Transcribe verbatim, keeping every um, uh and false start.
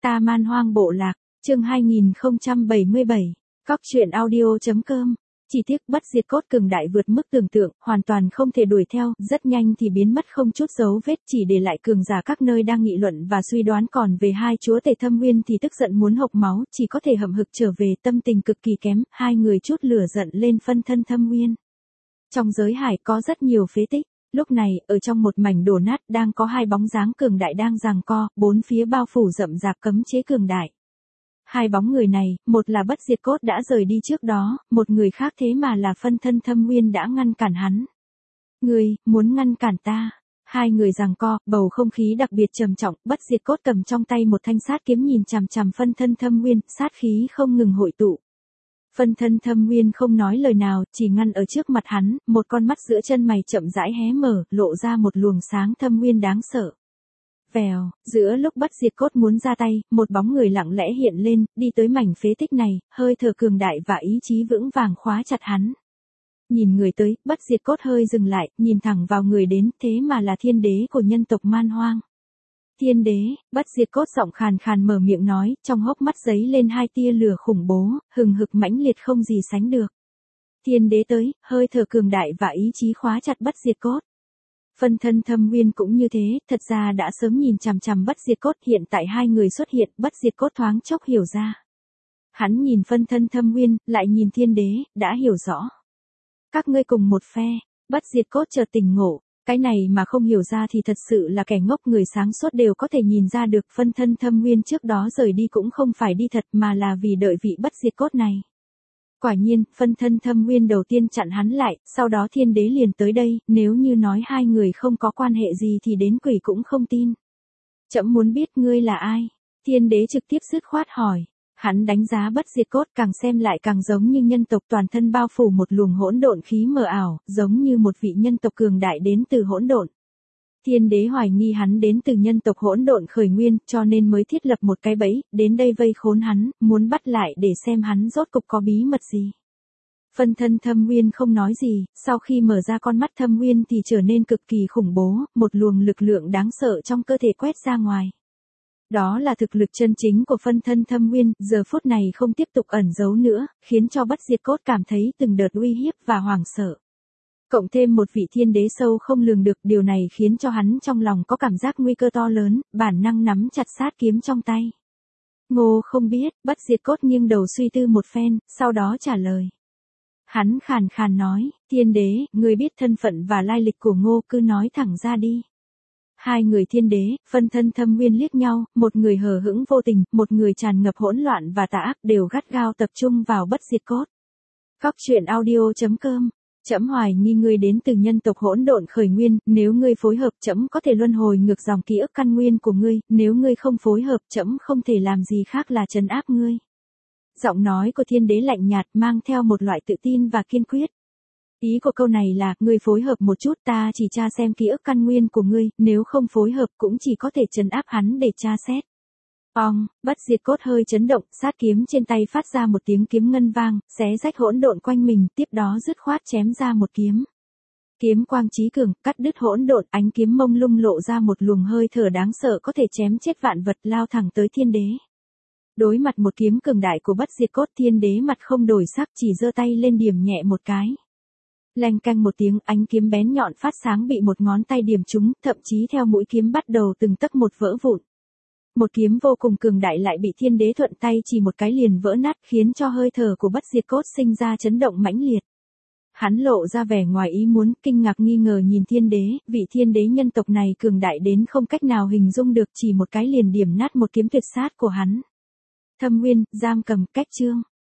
Ta Man Hoang Bộ Lạc, chương hai nghìn không trăm bảy mươi bảy, cóc truyện audio chấm com. Chỉ tiếc bất diệt cốt cường đại vượt mức tưởng tượng, hoàn toàn không thể đuổi theo, rất nhanh thì biến mất không chút dấu vết, chỉ để lại cường giả các nơi đang nghị luận và suy đoán. Còn về hai chúa tể Thâm Nguyên thì tức giận muốn hộc máu, chỉ có thể hậm hực trở về, tâm tình cực kỳ kém, hai người chút lửa giận lên phân thân Thâm Nguyên. Trong giới hải có rất nhiều phế tích. Lúc này, ở trong một mảnh đổ nát đang có hai bóng dáng cường đại đang giằng co, bốn phía bao phủ rậm rạp cấm chế cường đại. Hai bóng người này, một là bất diệt cốt đã rời đi trước đó, một người khác thế mà là phân thân Thâm Nguyên đã ngăn cản hắn. Ngươi, muốn ngăn cản ta? Hai người giằng co, bầu không khí đặc biệt trầm trọng, bất diệt cốt cầm trong tay một thanh sát kiếm nhìn chằm chằm phân thân Thâm Nguyên, sát khí không ngừng hội tụ. Phân thân Thâm Nguyên không nói lời nào, chỉ ngăn ở trước mặt hắn, một con mắt giữa chân mày chậm rãi hé mở, lộ ra một luồng sáng thâm nguyên đáng sợ. Vèo, giữa lúc bất diệt cốt muốn ra tay, một bóng người lặng lẽ hiện lên, đi tới mảnh phế tích này, hơi thở cường đại và ý chí vững vàng khóa chặt hắn. Nhìn người tới, bất diệt cốt hơi dừng lại, nhìn thẳng vào người đến, thế mà là thiên đế của nhân tộc Man Hoang. Thiên đế, bất diệt cốt giọng khàn khàn mở miệng nói, trong hốc mắt giấy lên hai tia lửa khủng bố, hừng hực mãnh liệt không gì sánh được. Thiên đế tới, hơi thở cường đại và ý chí khóa chặt bất diệt cốt. Phân thân Thâm Nguyên cũng như thế, thật ra đã sớm nhìn chằm chằm bất diệt cốt, hiện tại hai người xuất hiện, bất diệt cốt thoáng chốc hiểu ra. Hắn nhìn phân thân Thâm Nguyên, lại nhìn thiên đế, đã hiểu rõ. Các ngươi cùng một phe, bất diệt cốt chợt tỉnh ngộ. Cái này mà không hiểu ra thì thật sự là kẻ ngốc, người sáng suốt đều có thể nhìn ra được, phân thân Thâm Nguyên trước đó rời đi cũng không phải đi thật mà là vì đợi vị bất diệt cốt này. Quả nhiên, phân thân Thâm Nguyên đầu tiên chặn hắn lại, sau đó thiên đế liền tới đây, nếu như nói hai người không có quan hệ gì thì đến quỷ cũng không tin. Trẫm muốn biết ngươi là ai? Thiên đế trực tiếp dứt khoát hỏi. Hắn đánh giá bất diệt cốt, càng xem lại càng giống như nhân tộc, toàn thân bao phủ một luồng hỗn độn khí mờ ảo, giống như một vị nhân tộc cường đại đến từ hỗn độn. Thiên đế hoài nghi hắn đến từ nhân tộc hỗn độn khởi nguyên, cho nên mới thiết lập một cái bẫy, đến đây vây khốn hắn, muốn bắt lại để xem hắn rốt cục có bí mật gì. Phân thân Thâm Nguyên không nói gì, sau khi mở ra con mắt Thâm Nguyên thì trở nên cực kỳ khủng bố, một luồng lực lượng đáng sợ trong cơ thể quét ra ngoài. Đó là thực lực chân chính của phân thân Thâm Nguyên, giờ phút này không tiếp tục ẩn giấu nữa, khiến cho bất diệt cốt cảm thấy từng đợt uy hiếp và hoảng sợ. Cộng thêm một vị thiên đế sâu không lường được, điều này khiến cho hắn trong lòng có cảm giác nguy cơ to lớn, bản năng nắm chặt sát kiếm trong tay. Ngô không biết, bất diệt cốt nghiêng đầu suy tư một phen, sau đó trả lời. Hắn khàn khàn nói, thiên đế, ngươi biết thân phận và lai lịch của Ngô, cứ nói thẳng ra đi. Hai người thiên đế, phân thân Thâm Nguyên liếc nhau, một người hờ hững vô tình, một người tràn ngập hỗn loạn và tà ác, đều gắt gao tập trung vào bất diệt cốt. Cóc truyện audio chấm com. Trẫm hoài nghi ngươi đến từ nhân tộc hỗn độn khởi nguyên, nếu ngươi phối hợp trẫm có thể luân hồi ngược dòng ký ức căn nguyên của ngươi, nếu ngươi không phối hợp trẫm không thể làm gì khác là trấn áp ngươi. Giọng nói của thiên đế lạnh nhạt, mang theo một loại tự tin và kiên quyết. Ý của câu này là, ngươi phối hợp một chút, ta chỉ tra xem ký ức căn nguyên của ngươi, nếu không phối hợp cũng chỉ có thể trấn áp hắn để tra xét. Ong, bất diệt cốt hơi chấn động, sát kiếm trên tay phát ra một tiếng kiếm ngân vang, xé rách hỗn độn quanh mình, tiếp đó dứt khoát chém ra một kiếm. Kiếm quang chí cường, cắt đứt hỗn độn, ánh kiếm mông lung lộ ra một luồng hơi thở đáng sợ có thể chém chết vạn vật, lao thẳng tới thiên đế. Đối mặt một kiếm cường đại của bất diệt cốt, thiên đế mặt không đổi sắc, chỉ giơ tay lên điểm nhẹ một cái. Leng canh một tiếng, ánh kiếm bén nhọn phát sáng bị một ngón tay điểm trúng, thậm chí theo mũi kiếm bắt đầu từng tấc một vỡ vụn. Một kiếm vô cùng cường đại lại bị thiên đế thuận tay chỉ một cái liền vỡ nát, khiến cho hơi thở của bất diệt cốt sinh ra chấn động mãnh liệt. Hắn lộ ra vẻ ngoài ý muốn, kinh ngạc nghi ngờ nhìn thiên đế, vị thiên đế nhân tộc này cường đại đến không cách nào hình dung được, chỉ một cái liền điểm nát một kiếm tuyệt sát của hắn. Thâm Nguyên, giam cầm, cách chương.